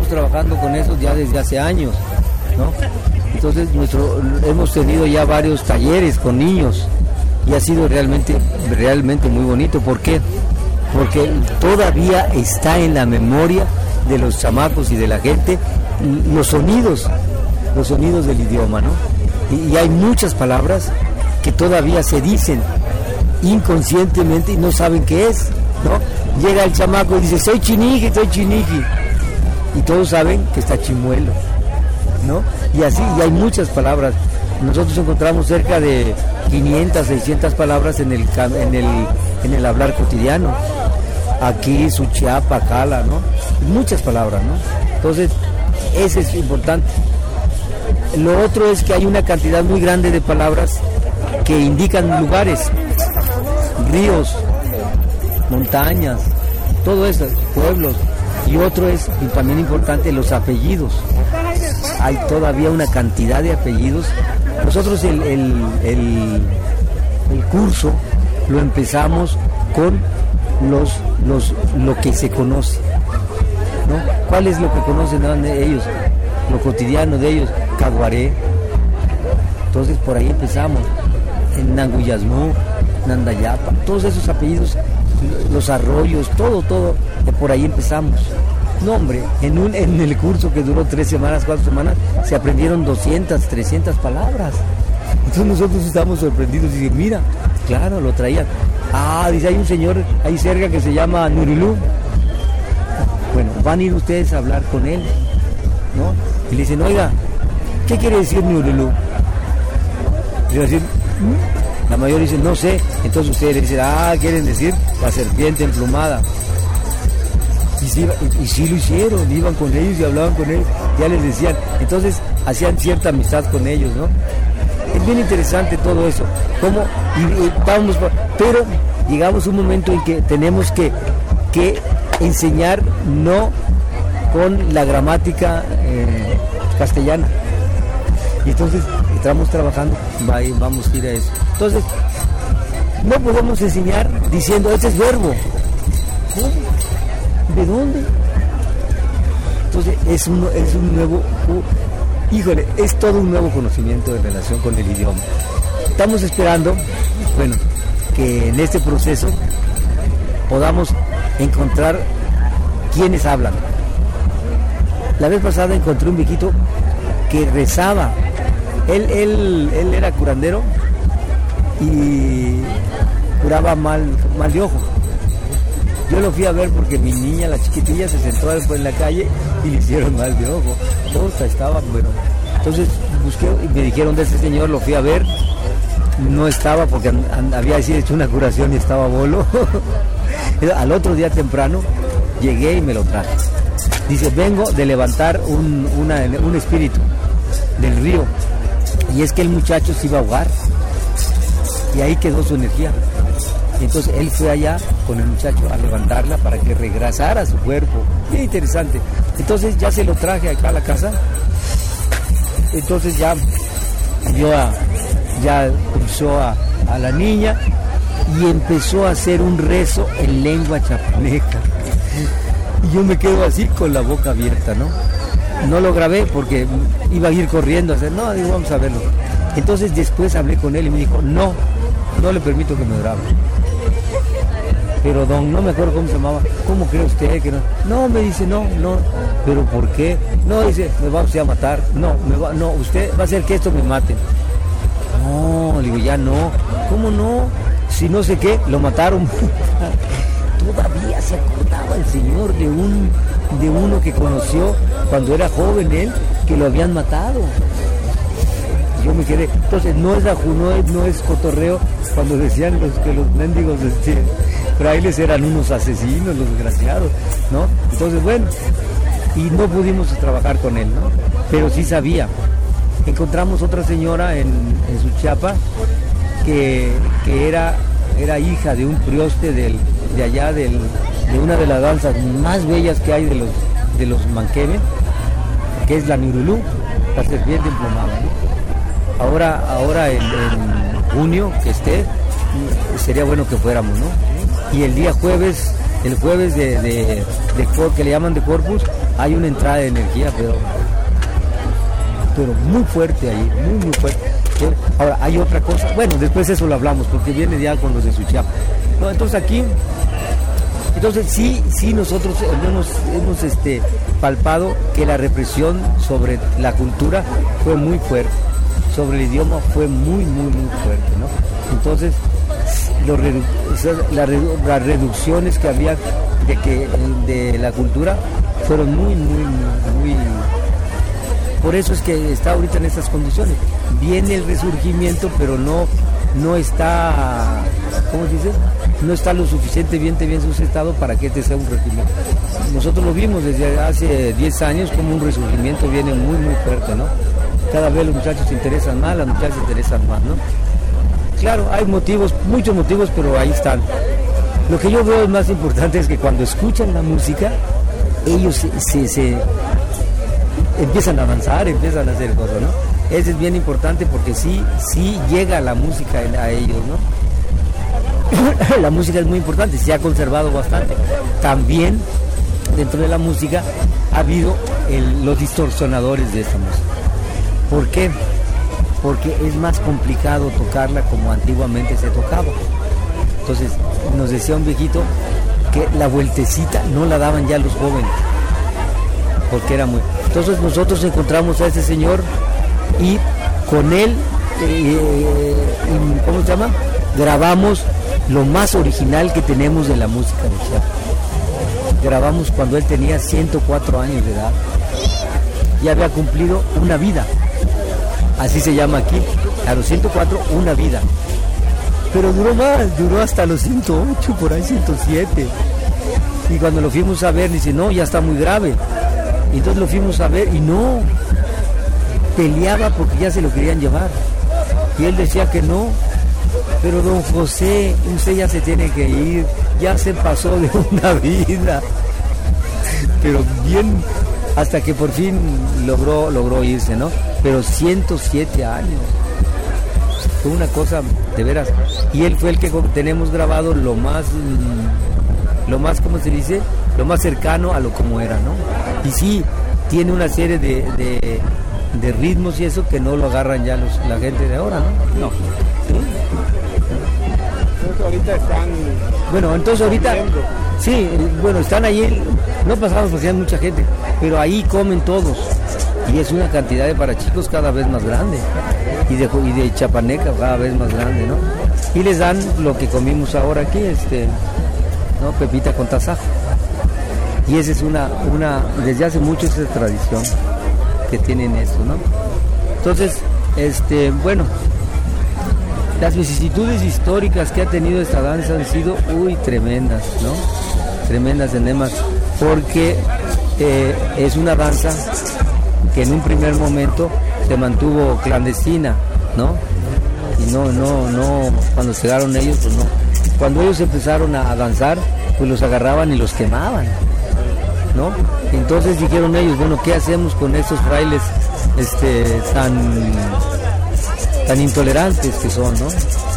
trabajando con eso ya desde hace años, ¿no? Entonces hemos tenido ya varios talleres con niños y ha sido realmente muy bonito. ¿Por qué? Porque todavía está en la memoria de los chamacos y de la gente los sonidos del idioma, ¿no? Y hay muchas palabras que todavía se dicen inconscientemente y no saben qué es, ¿no? Llega el chamaco y dice, soy chiniqui. Y todos saben que está chimuelo, ¿no? Y así, y hay muchas palabras. Nosotros encontramos cerca de 500, 600 palabras en el hablar cotidiano. Aquí, Suchiapa, Cala, ¿no? Muchas palabras, ¿no? Entonces, eso es importante. Lo otro es que hay una cantidad muy grande de palabras que indican lugares, ríos, montañas, todo eso, pueblos. Y otro es, y también importante, los apellidos. Hay todavía una cantidad de apellidos. Nosotros el curso lo empezamos con lo que se conoce, ¿no? ¿Cuál es lo que conocen de ellos? Lo cotidiano de ellos, Caguaré. Entonces por ahí empezamos, en Nanguyasmú, Nandayapa, todos esos apellidos, los arroyos, todo, por ahí empezamos. No, hombre, en el curso que duró 3 semanas, 4 semanas, se aprendieron 200, 300 palabras. Entonces nosotros estábamos sorprendidos y dicen, mira, claro, lo traían. Dice, hay un señor ahí cerca que se llama Nurilú. Bueno, van a ir ustedes a hablar con él, ¿no? Y le dicen, oiga, ¿qué quiere decir Nurilú? Y le dicen, la mayoría dice, no sé. Entonces ustedes le dicen, quieren decir la serpiente emplumada. Y sí lo hicieron, iban con ellos y hablaban con ellos, ya les decían. Entonces hacían cierta amistad con ellos, ¿no? Es bien interesante todo eso. Pero llegamos a un momento en que tenemos que enseñar no con la gramática castellana. Y entonces estamos trabajando, vamos a ir a eso. Entonces, no podemos enseñar diciendo, este es verbo. ¿Cómo? ¿De dónde? Entonces es un nuevo, es todo un nuevo conocimiento en relación con el idioma. Estamos esperando, que en este proceso podamos encontrar quienes hablan. La vez pasada encontré un viejito que rezaba. Él era curandero y curaba mal de ojo. Yo lo fui a ver porque mi niña, la chiquitilla, se sentó después en la calle y le hicieron mal de ojo. Todos estaban, entonces busqué y me dijeron de ese señor, lo fui a ver. No estaba porque había hecho una curación y estaba bolo. Al otro día temprano llegué y me lo traje. Dice, vengo de levantar un espíritu del río. Y es que el muchacho se iba a ahogar. Y ahí quedó su energía. Y entonces él fue allá con el muchacho a levantarla para que regresara a su cuerpo. Bien interesante. Entonces ya se lo traje acá a la casa. Entonces ya pulsó a la niña y empezó a hacer un rezo en lengua chapaneca. Y yo me quedo así con la boca abierta, ¿no? No lo grabé porque iba a ir corriendo a hacer, digo, vamos a verlo. Entonces después hablé con él y me dijo, no le permito que me grabe. Pero no me acuerdo cómo se llamaba. ¿Cómo cree usted que no? No, me dice, no. ¿Pero por qué? No, dice, me va usted a matar. No, usted va a hacer que esto me mate. No, le digo, ya no. ¿Cómo no? Si no sé qué, lo mataron. Todavía se acordaba el señor de uno que conoció cuando era joven él, que lo habían matado. Yo me quedé. Entonces no es cotorreo cuando decían que los mendigos frailes eran unos asesinos, los desgraciados, ¿no? Entonces y no pudimos trabajar con él, ¿no? Pero sí sabía. Encontramos otra señora en Suchiapa que era hija de un prioste de allá de una de las danzas más bellas que hay de los Manqueme, que es la Nurulú, la serpiente emplumada, ¿no? Ahora en junio que sería bueno que fuéramos, ¿no? Y el día jueves, que le llaman de Corpus, hay una entrada de energía, pero muy fuerte ahí, muy fuerte. Ahora, hay otra cosa, bueno, después eso lo hablamos, porque viene ya con los de Suchiapa. No, entonces aquí, sí nosotros hemos palpado que la represión sobre la cultura fue muy fuerte, sobre el idioma fue muy fuerte, ¿no? Entonces, las reducciones que había de la cultura fueron muy. Por eso es que está ahorita en estas condiciones. Viene el resurgimiento, pero no está, ¿cómo se dice? No está lo suficientemente bien sustentado para que este sea un régimen. Nosotros lo vimos desde hace 10 años como un resurgimiento viene muy fuerte, ¿no? Cada vez los muchachos se interesan más, las muchachas se interesan más, ¿no? Claro, hay motivos, muchos motivos, pero ahí están. Lo que yo veo es más importante es que cuando escuchan la música, ellos se empiezan a avanzar, empiezan a hacer cosas, ¿no? Eso es bien importante porque sí llega la música a ellos, ¿no? La música es muy importante, se ha conservado bastante. También dentro de la música ha habido los distorsionadores de esta música. ¿Por qué? Porque es más complicado tocarla como antiguamente se tocaba. Entonces nos decía un viejito que la vueltecita no la daban ya los jóvenes, porque era muy... Entonces nosotros encontramos a ese señor y con él, ¿cómo se llama? Grabamos lo más original que tenemos de la música de Chiapas. Grabamos cuando él tenía 104 años de edad. Ya había cumplido una vida. Así se llama aquí. A los 104, una vida. Pero duró más, duró hasta los 108, por ahí 107. Y cuando lo fuimos a ver, dice, no, ya está muy grave. Y entonces lo fuimos a ver y no, peleaba porque ya se lo querían llevar. Y él decía que no, pero don José, usted ya se tiene que ir, ya se pasó de una vida. Pero bien, hasta que por fin logró irse, ¿no? Pero 107 años. Fue una cosa de veras. Y él fue el que tenemos grabado lo más, ¿cómo se dice? Lo más cercano a lo como era, ¿no? Y sí, tiene una serie de ritmos y eso que no lo agarran ya la gente de ahora, ¿no? No. ¿Sí? Entonces ahorita están... Bueno, entonces ahorita... Sí, bueno, están ahí, no pasamos porque hay mucha gente, pero ahí comen todos. Y es una cantidad de parachicos cada vez más grande. Y de chapaneca cada vez más grande, ¿no? Y les dan lo que comimos ahora aquí, ¿no? Pepita con tasajo. Y esa es desde hace mucho esa tradición que tienen esto, ¿no? Entonces, bueno, las vicisitudes históricas que ha tenido esta danza han sido, tremendas, ¿no? Tremendas enemas, porque es una danza que en un primer momento se mantuvo clandestina, ¿no? Y no, cuando llegaron ellos, pues no. Cuando ellos empezaron a danzar, pues los agarraban y los quemaban, ¿no? Entonces dijeron ellos, bueno, ¿qué hacemos con estos frailes tan intolerantes que son, ¿no?